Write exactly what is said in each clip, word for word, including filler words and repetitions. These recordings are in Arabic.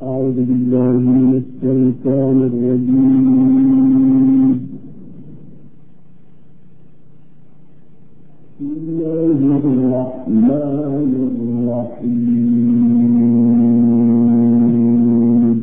أعوذ بالله من الشيطان الرجيم. بسم الله الرحمن الرحيم.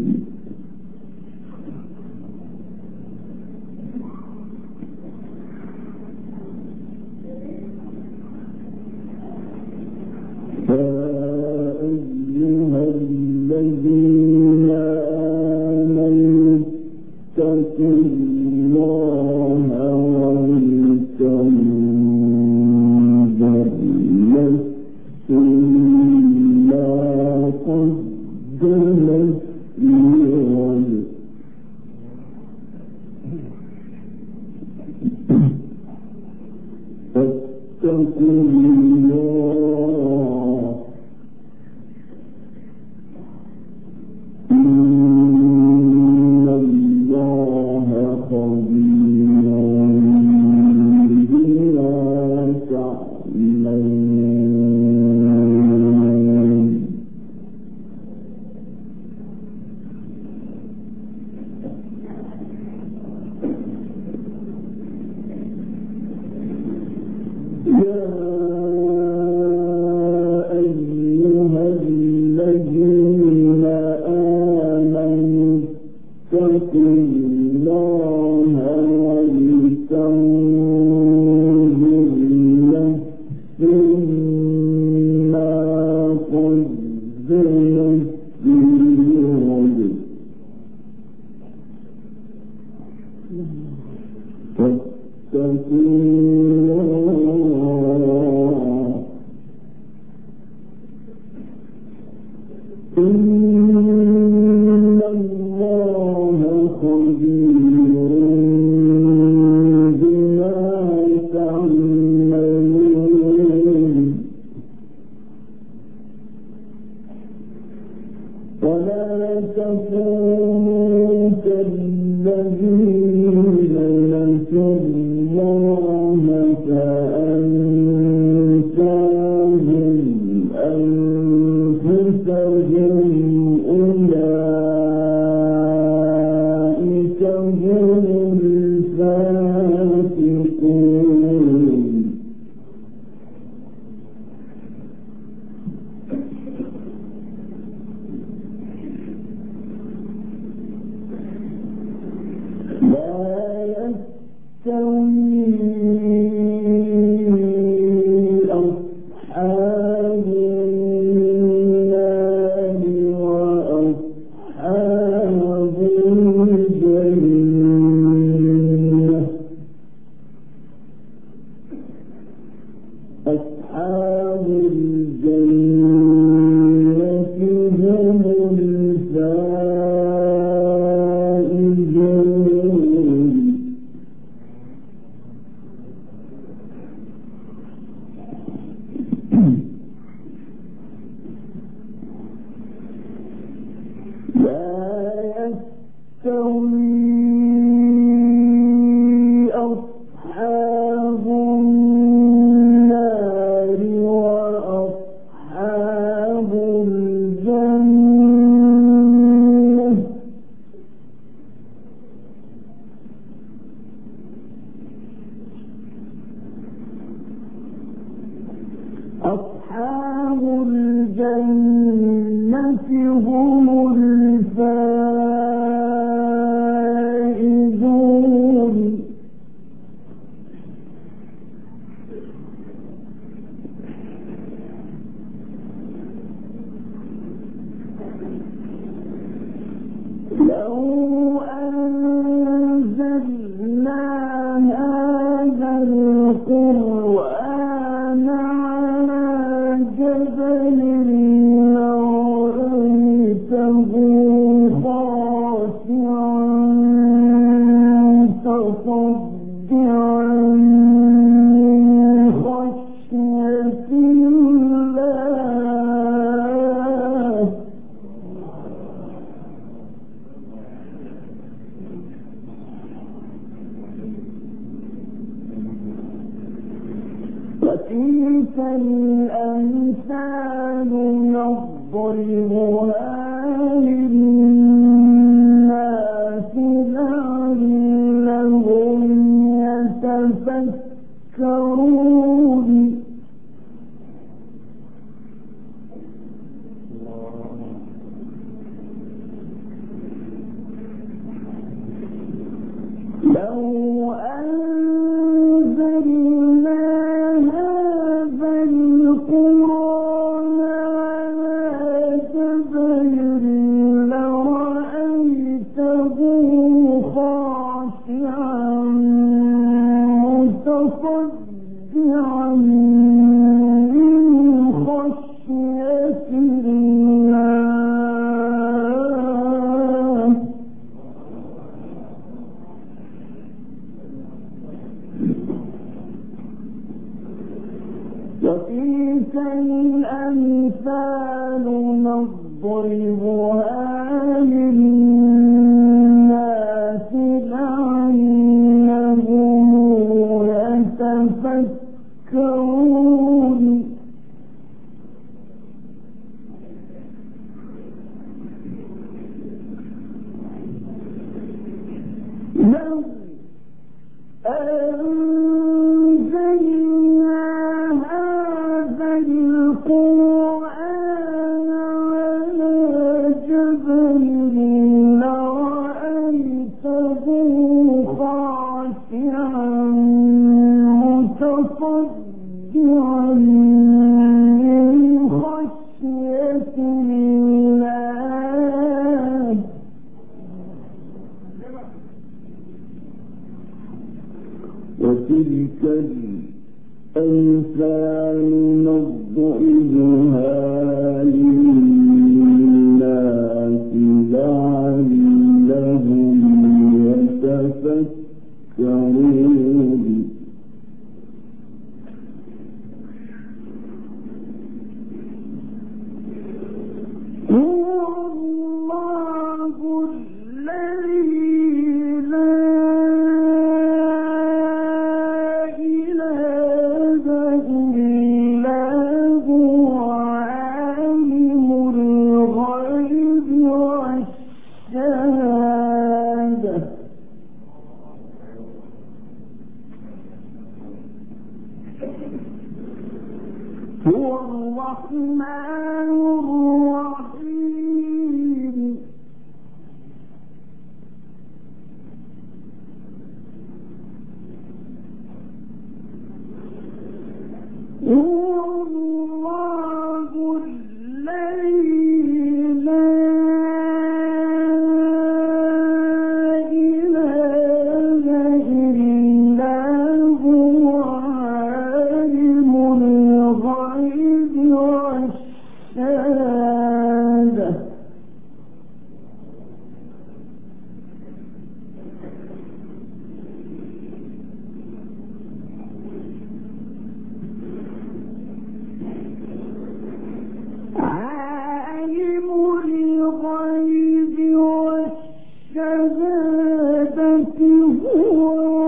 فأيها الذين آمنوا اتقوا الله ولتنظر نفس ما قدمت لغد فاتقوا الله إن الله خبير بما تعملون. يا أيها الذين آمنوا اتقوا الله ولتنظر نفس ما قدمت لغد فاتقوا الله إن الله خبير بما تعملون. ولا تكونوا كالذين نسوا الله فأنساهم أنفسهم أولئك هم الفاسقون. لا يستوي أصحاب النار وأصحاب الجنة. أصحاب الجنة هم الفائزون. لا يستوي أصحاب النار وأصحاب الجنة. أصحاب الجنة هم الفائزون. لو أنزلنا هذا القرآن على جبل لرأيته خاشعا متصدعا من خشية الله. وتلك الأمثال نضربها للناس نضربها للناس لعلهم يتفكرون لو أنزلنا هذا القرآن على جبل لرأيته خاشعا متصدعا من خشية الله وتلك الأمثال نضربها للناس لعلهم يتفكرون هو الله الذي هو الرحمن الرحيم هو الله الذي لا إله إلا هو عالم الغيب والشهادة عالم الغيب والشهادة هو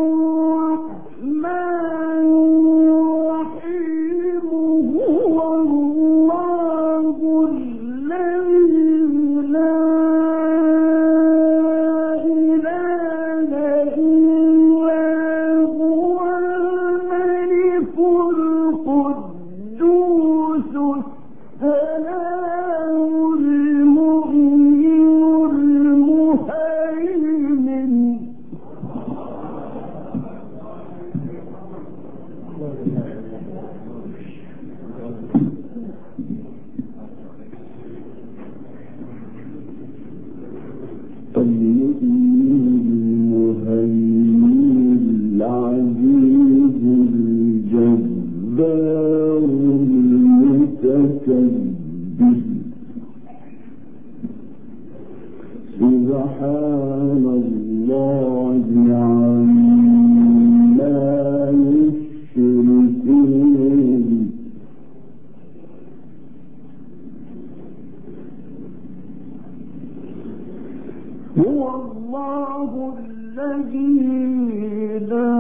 الرحمن الرحيم هو الله الذي لا إله إلا هو الملك القدوس السلام المؤمن المهيمن المهيمن العزيز الجبار المتكبر سبحان الله عما يشركون هو الله الذي لا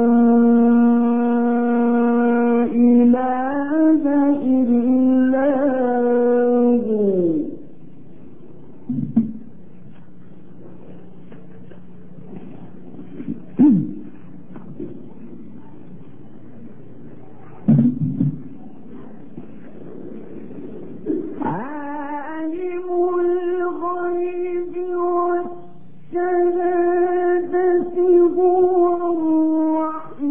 إله إلا هو عالم الغيب والشهادة هو الرحمن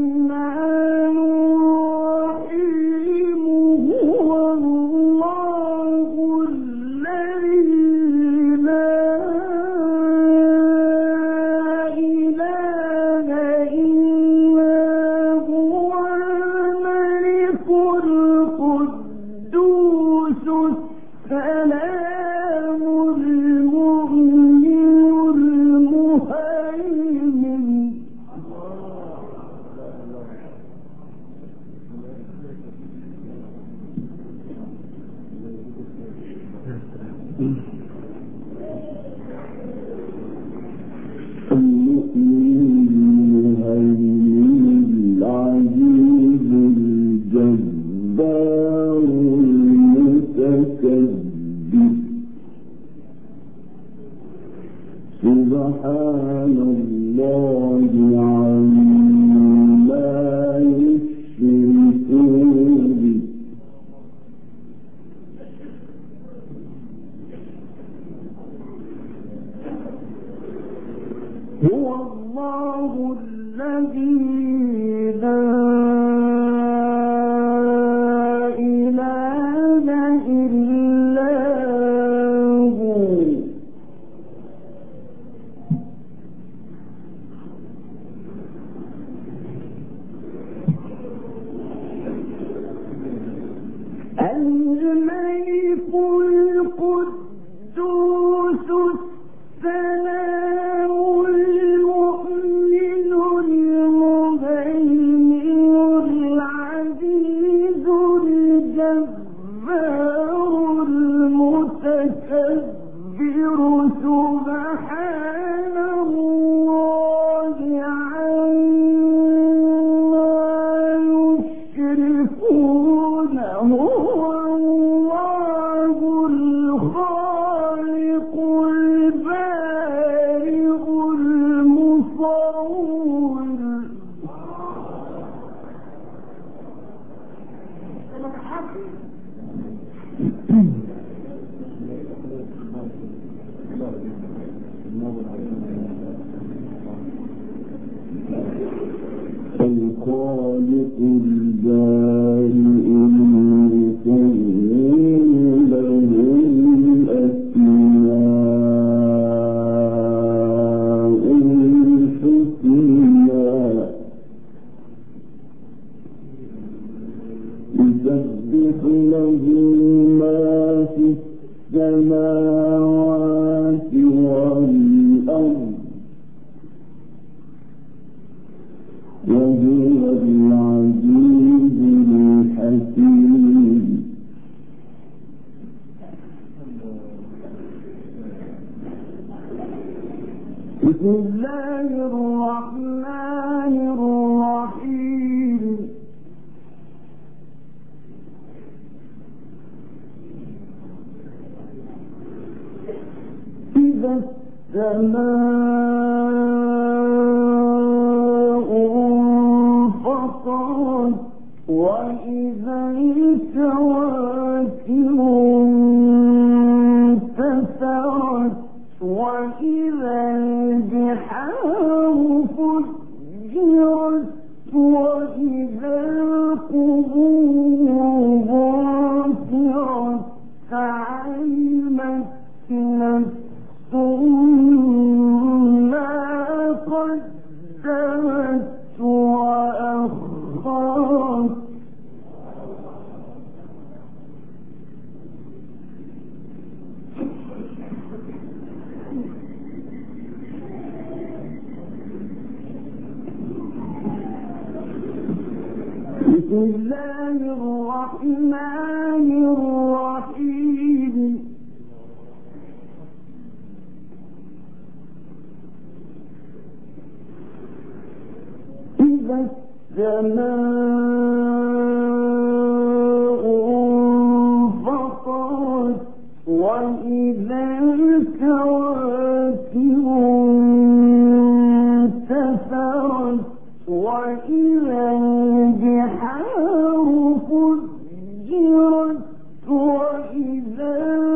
سبحان الله عما يشركون هو الله الذي لا إله إلا هو الملك القدوس السلام المؤمن المهيمن العزيز الجبار المتكبر سبحان الله عما يشركون هو الله الخالق البارئ المصور الخالق البارئ المصور له الأسماء الحسنى يسبح له ما في السماوات والأرض وهو العزيز الحكيم بسم الله الرحمن الرحيم إذا السماء انفطرت وإذا الكواكب انتثرت وإذا البحار فجرت وإذا القبور بعثرت علمت نفس ما قدمت وأخرت بسم الله الرحمن الرحيم إذا السماء انفطرت وإذا الكواكب انتثرت وإذا البحار فجرت وإذا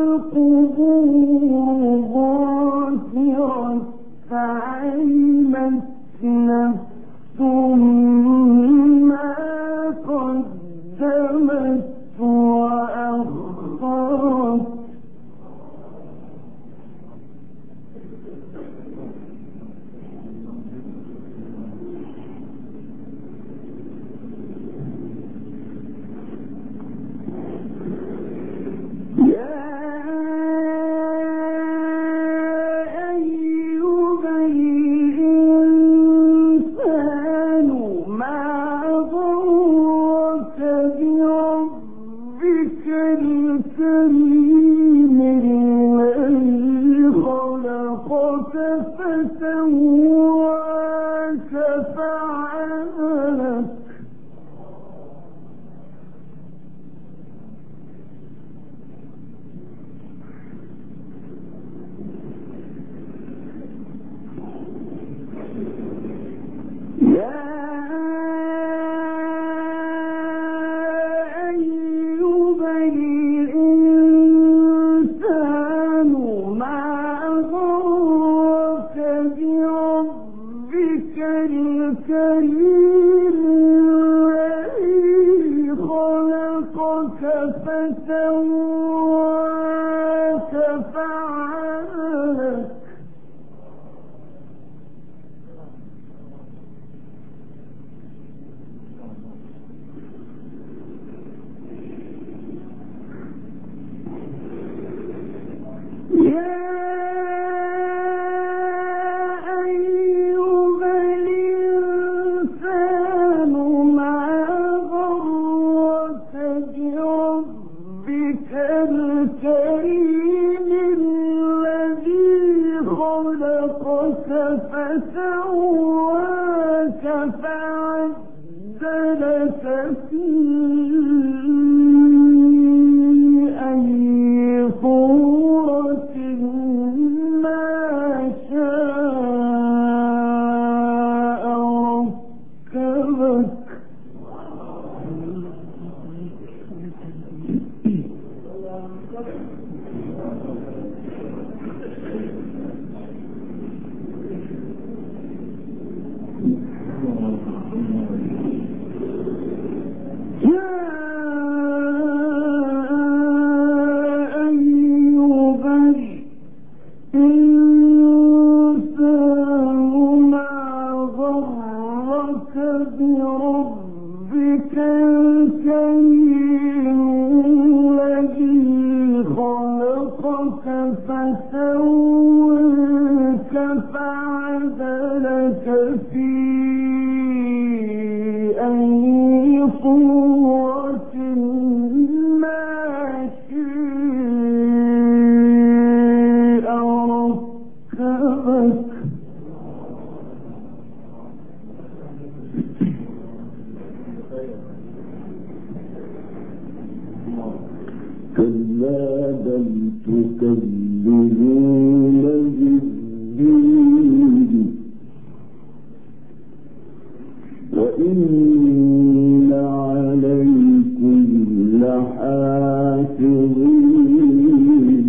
القبور بعثرت علمت نفس ما قدمت وأخرت يا فسواك فعدلك فسواك فعدلك فسواك فعدلك في أي صورة ما شاء ركبك بربك الكريم الذي خلقك فسواك فعدلك في أي صورة ما شاء ركبك كلا بل تكذبون بالدين وإن عليكم لحافظين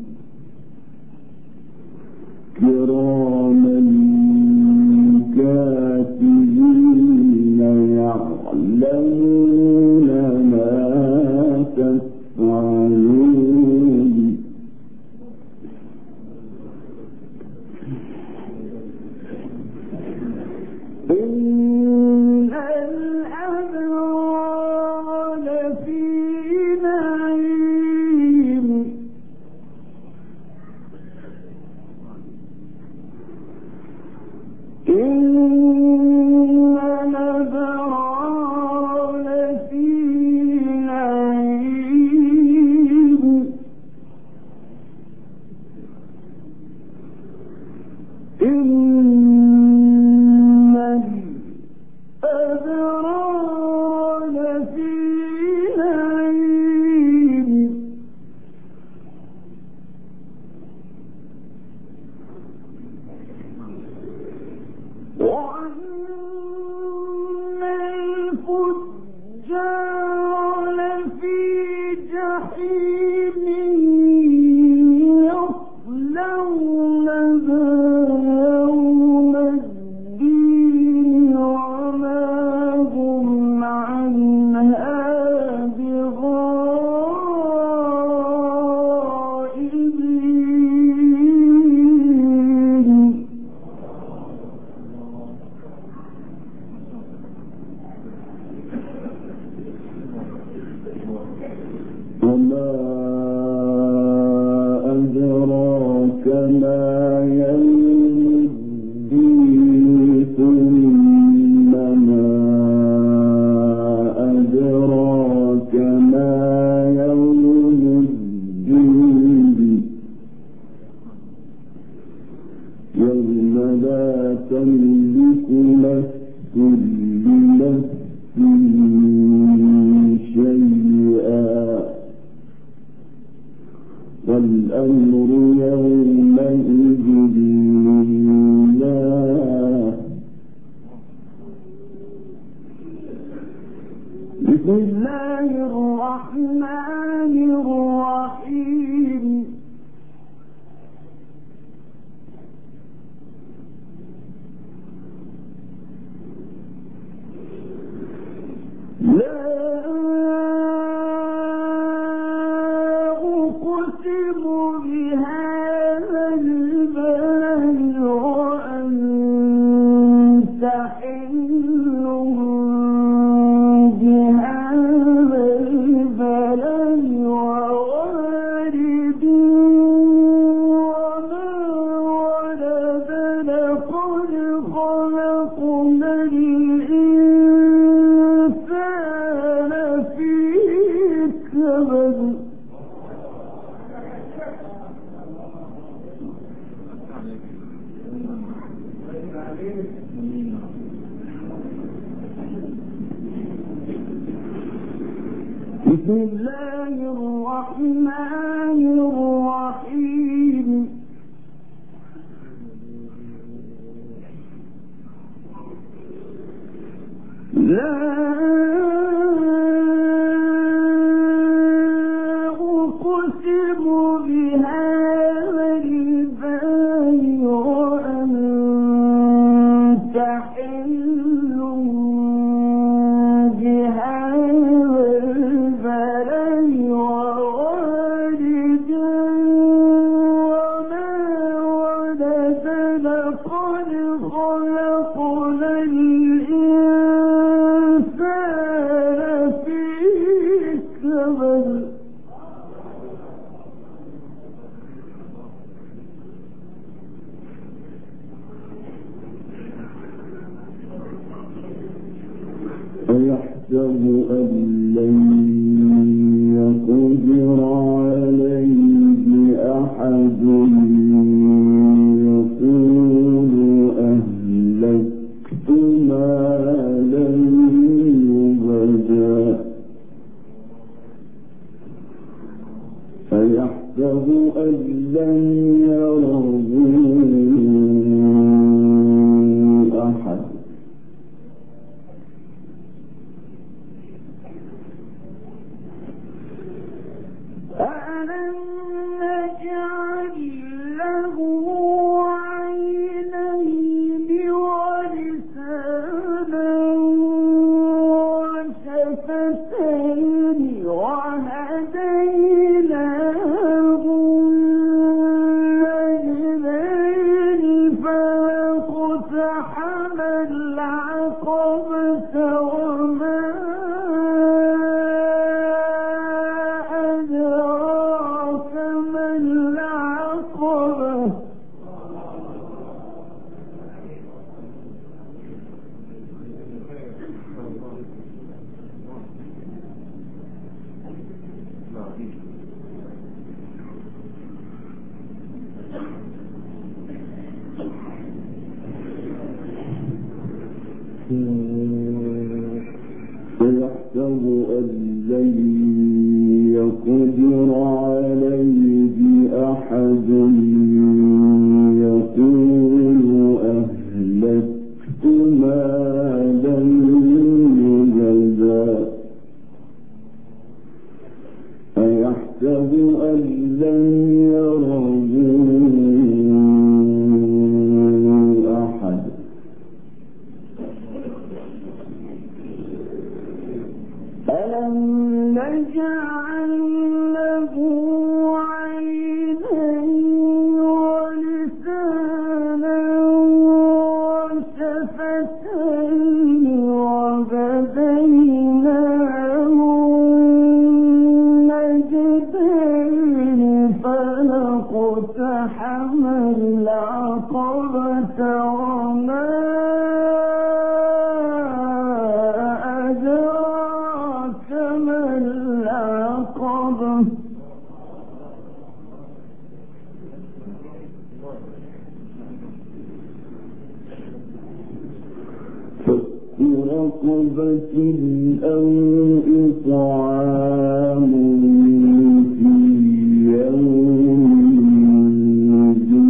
كراما كاتبين يعلمون ما تفعلون إن الأبرار لفي نعيم إن الأبرار لفي نعيم إن الأبرار لفي نعيم وأن الفجار لفي جحيم يصلونها يوم الدين وما هم عنها بغائبين وما أدراك ما يوم الدين ثم ما أدراك ما يوم الدين يوم تملك نفس لنفس شيئا والأمر يومئذ لله. بسم الله الرحمن الرحيم. لا أقسم بهذا البلد وأنت حل بهذا البلد ووالد وما ولد لقد خلقنا الإنسان في كبد. بسم الله الرحمن الرحيم. لا أقسم بهذا البلد وأنت حل بهذا البلد ووالد وما ولد لقد خلقنا الإنسان في كبد. أيحسب أن لن يقدر عليه أحد يقول أهلكت مالا لبدا. أيحسب أن لن يره أحد ألم نجعل له عينين ولسانا وشفتين وهديناه النجدين فاقتحم العقبة وما يحسب أن لن يقدر عليه أحد يقول أهلكت مالا لبدا. أيحسب أن لن يره أحد ألم نجعل له عينين ولسانا وشفتين وهديناه النجدين فلاقتحم العقبة وما رقبة أو إطعام في يوم ذي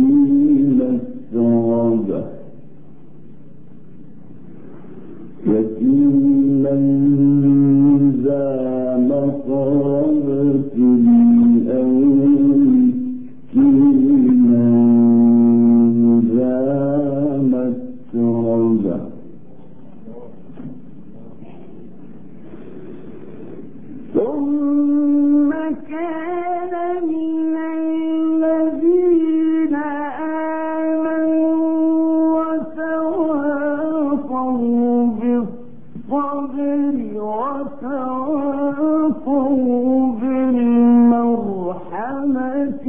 مسغبة يتيما ذا مقربة أو مسكينا ذا متربة ثم كان من الذين آمنوا وتواصوا بالصبر وتواصوا بالمرحمة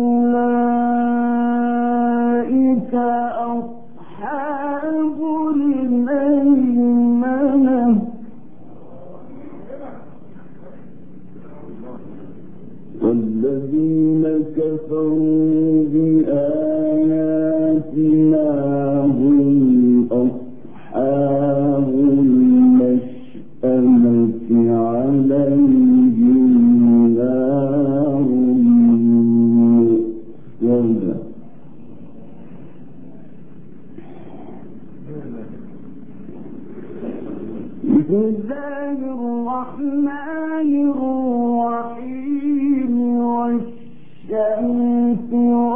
أولئك أصحاب الميمنة والذين كفروا بآياتنا هم أصحاب المشأمة عليهم نار مؤصدة بسم الله الرحمن الرحيم والشمس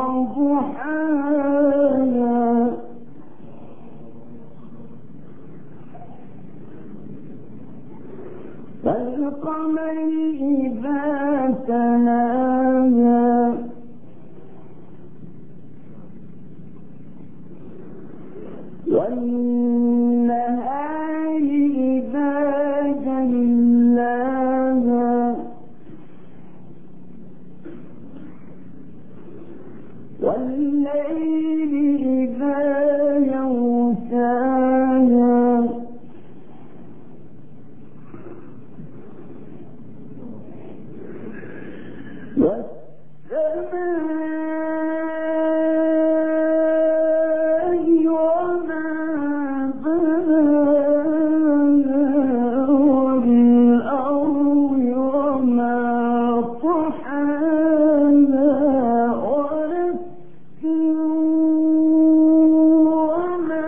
وضحاها والقمر إذا تلاها والنهار إذا جلاها والليل إذا يغشاها والسماء وما بناها والأرض وما طحاها ونفس وما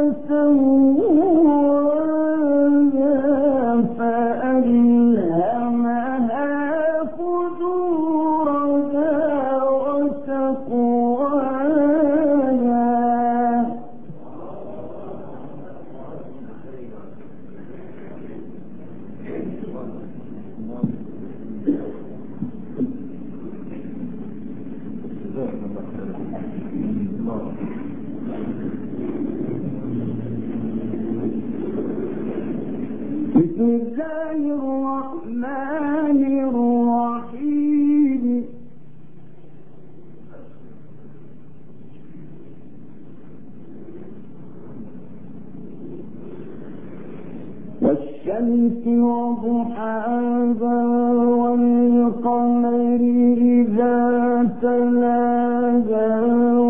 سواها فألهمها فجورها وتقواها بسم الله الرحمن الرحيم والشمس وضحاها والقمر إذا تلاها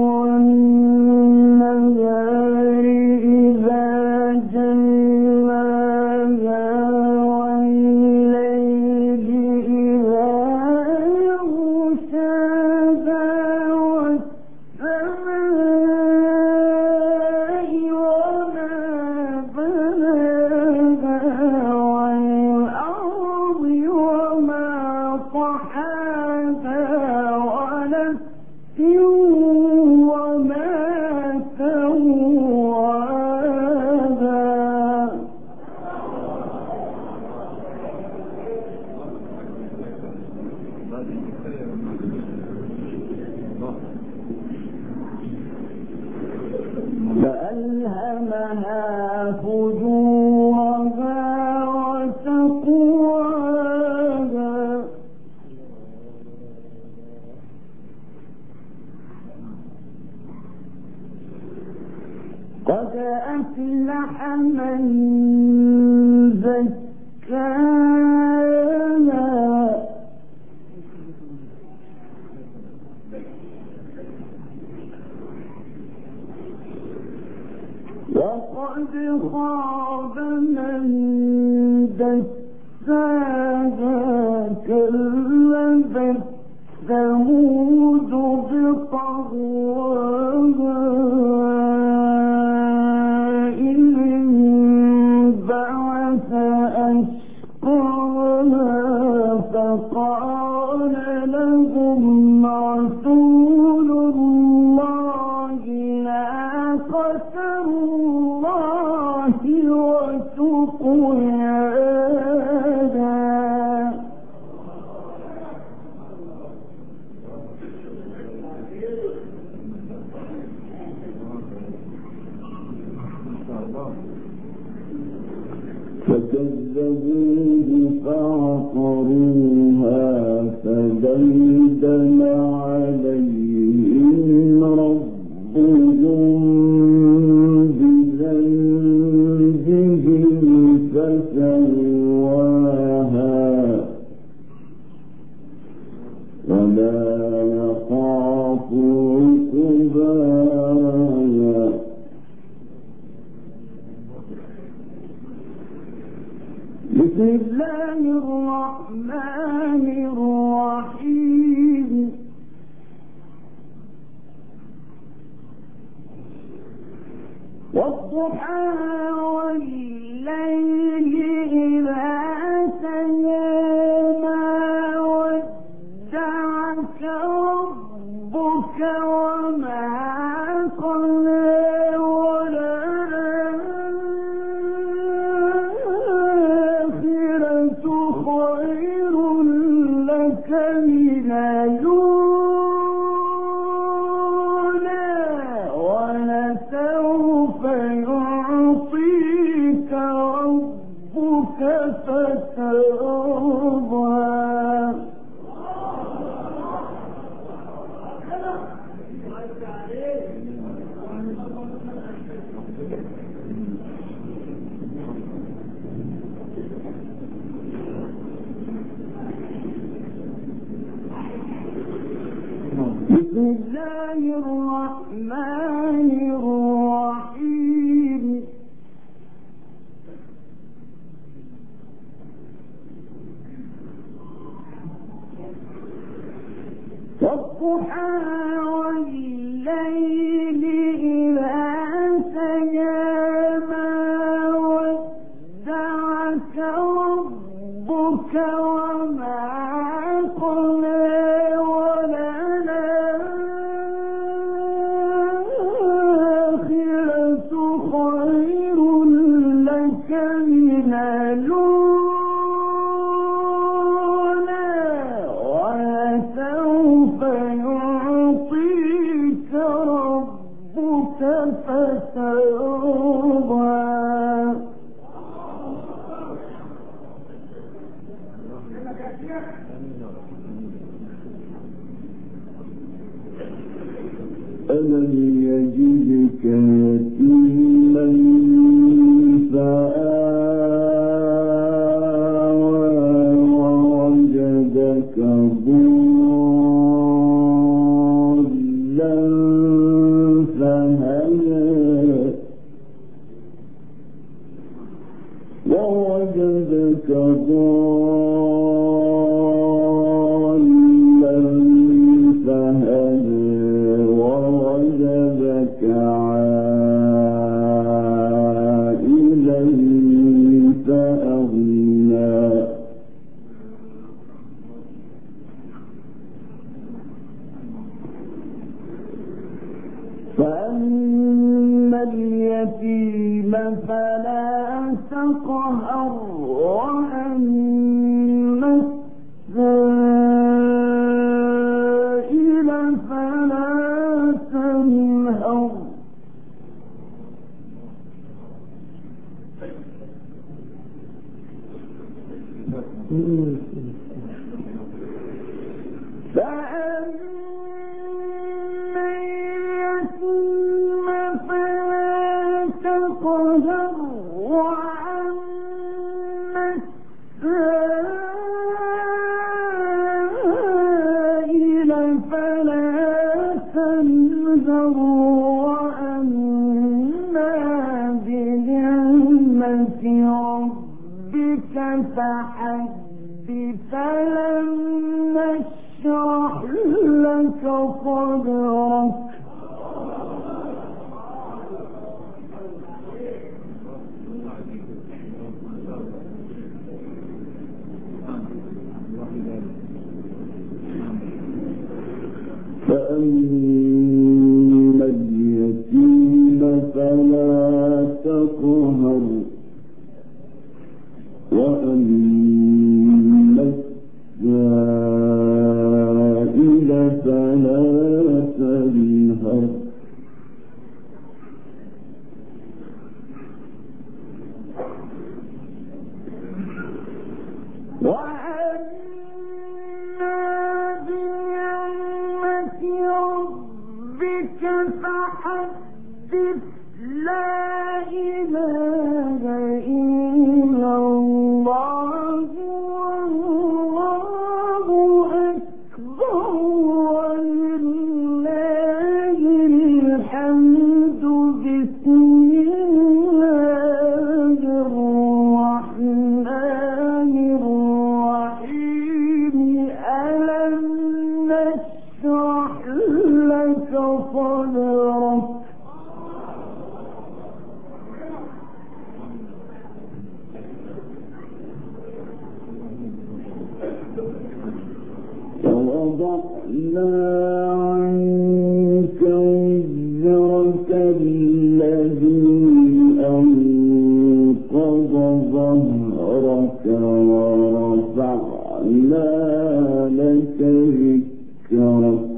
والنهار إذا جلاها والليل إذا يغشاها والسماء وما بناها والأرض وما طحاها ونفس وما سواها فألهمها فجورها وتقواها قد أفلح من زكاها وقد خاب من دساها كذبت ثمود بطغواها إذ انبعث أشقاها فقال لهم رسول الله ناقة الله وسقياها فكذبوه فعقروها فدمدم عليهم ربهم بذنبهم فسواها ولا يخاف عقباها. بسم الله الرحمن الرحيم. والضحى والليل إذا سجى ما ودعك ربك وما قلى من الأولى ولسوف يعطيك ربك فترضى. بسم الله الرحمن الرحيم. والضحى والليل إذا سجى ما ودعك ربك وما قلى من الأولى ولسوف يعطيك ربك فترضى. ألم يجدك يتيما فآوى ووجدك ضالا فهدى ووجدك ضالا فهدى ووجدك عائلا فأغنى. فأما اليتيم فلا تقهر وأما السائل فلا تنهر. فأما اليتيم فلا تقهر وأما السائل فلا تنهر وأما فحدث ألم نشرح لك صدرك فأما اليتيم فلا تقهر وأما السائل فلا تنهر فحدث لا إله إلا الله والله أكبر ولله الحمد بسم الله الرحمن الرحيم ألم نشرح لك صدرك ووضعنا عنك وزرك الذي أنقض ظهرك ورفعنا لك ذكرك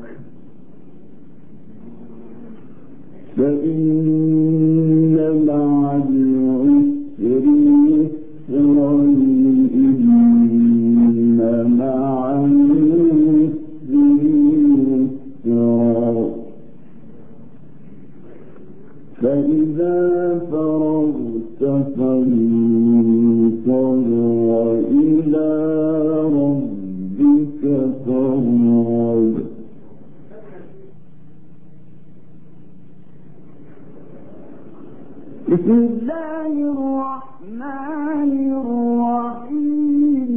فإن مع العسر يسرا إن مع العسر يسرا فإذا فرغت فانصب وإلى ربك فارغب بسم الله الرحمن الرحيم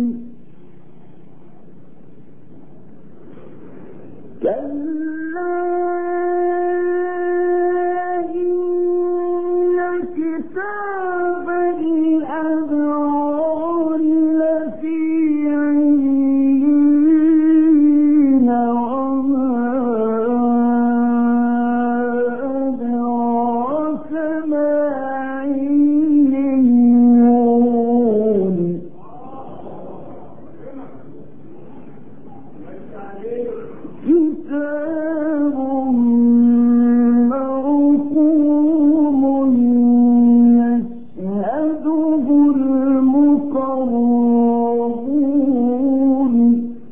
كلا إن كتاب الأبرار لفي عليين وما أدراك ما عليون كتاب مرقوم يشهده المقربون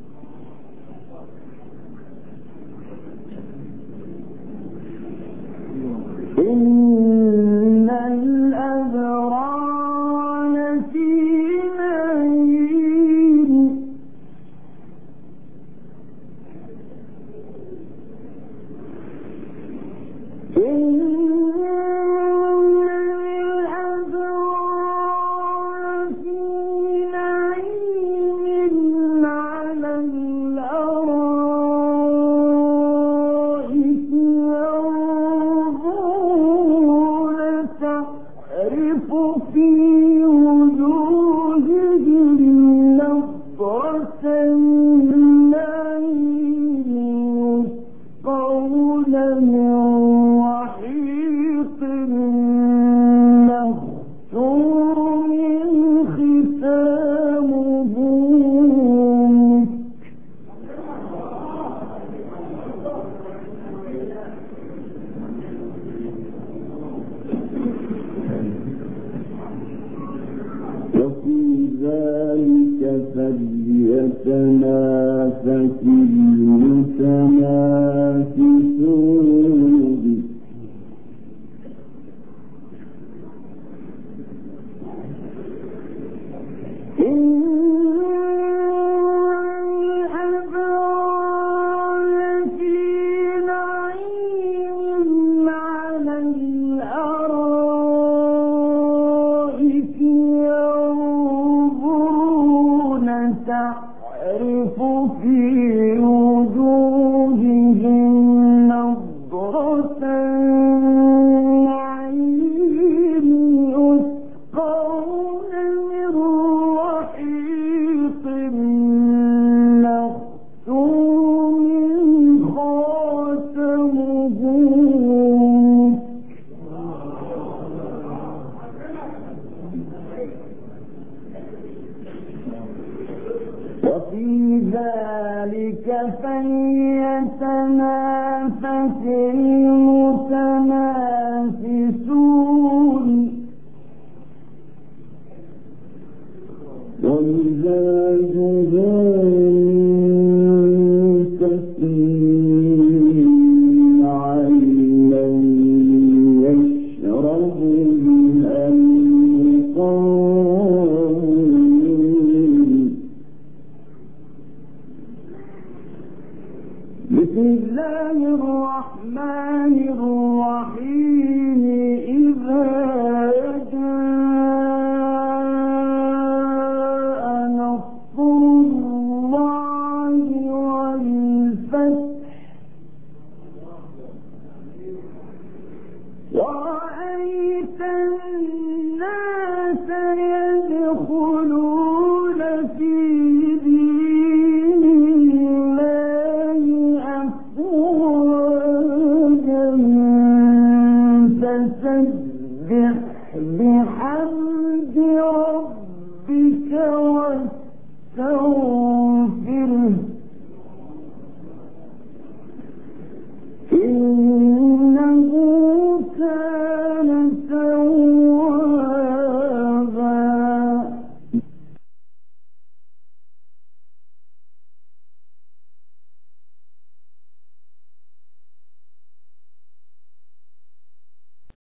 إن الأبرار لفي نعيم إن الأبرار لفي نعيم على الأرائك ينظرون تعرف في وجوههم نضرة النعيم يسقون من رحيق مختوم ختامه وفي ذلك فليتنافس المتنافسون الأرائك ينظرون المتنافسون ومزاجه تسنيم عينا يشرب بها المقربون بسم الله الرحمن الرحيم إذا جاء نصر الله والفتح ورأيت الناس يدخلون في دين الله أفواجا فسبح